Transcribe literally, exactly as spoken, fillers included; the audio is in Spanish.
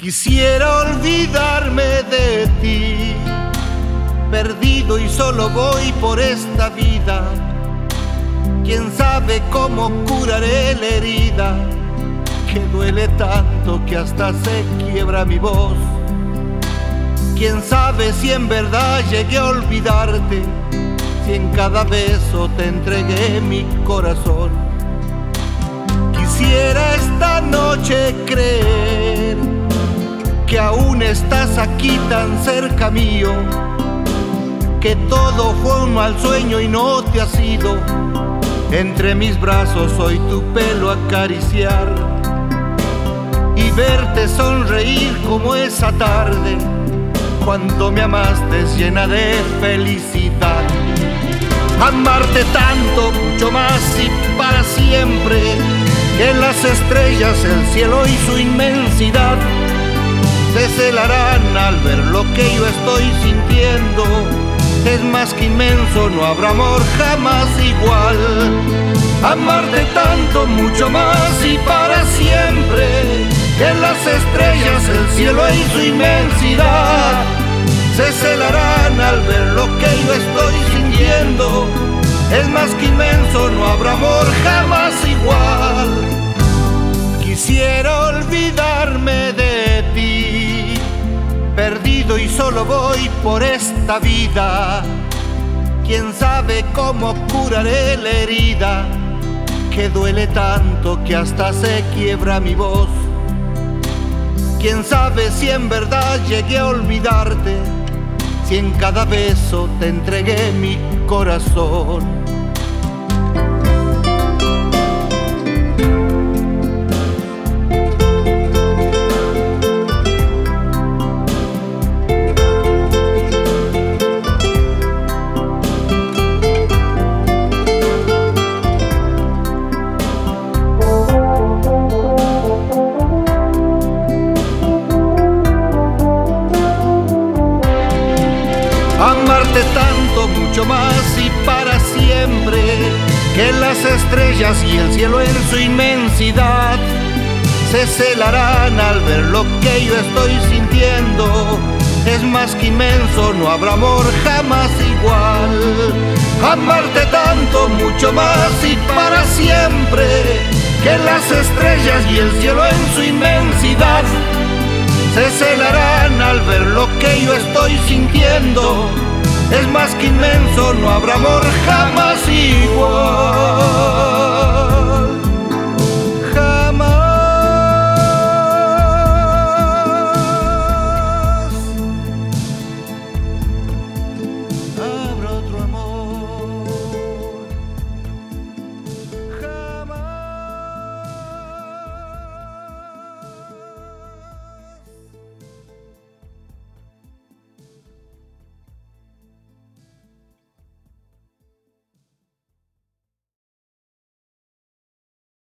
Quisiera olvidarme de ti, perdido y solo voy por esta vida. Quién sabe cómo curaré la herida, que duele tanto que hasta se quiebra mi voz. Quién sabe si en verdad llegué a olvidarte, si en cada beso te entregué mi corazón. Quisiera esta noche creer que aún estás aquí tan cerca mío, que todo fue un mal sueño y no te has ido. Entre mis brazos hoy tu pelo acariciar y verte sonreír como esa tarde cuando me amaste llena de felicidad. Amarte tanto, mucho más y para siempre, que en las estrellas, el cielo y su inmensidad se celarán al ver lo que yo estoy sintiendo. Es más que inmenso, no habrá amor jamás igual. Amarte tanto, mucho más y para siempre, que en las estrellas, el cielo y su inmensidad se celarán al ver lo que yo estoy sintiendo. Es más que inmenso, no habrá amor jamás igual. Quisiera olvidarme de ti, perdido y solo voy por esta vida. Quién sabe cómo curaré la herida, que duele tanto que hasta se quiebra mi voz. Quién sabe si en verdad llegué a olvidarte, si en cada beso te entregué mi corazón. Amarte tanto, mucho más y para siempre, que las estrellas y el cielo en su inmensidad se celarán al ver lo que yo estoy sintiendo. Es más que inmenso, no habrá amor jamás igual. Amarte tanto, mucho más y para siempre, que las estrellas y el cielo en su inmensidad se celarán al ver lo que yo estoy sintiendo. Es más que inmenso, no habrá amor jamás igual.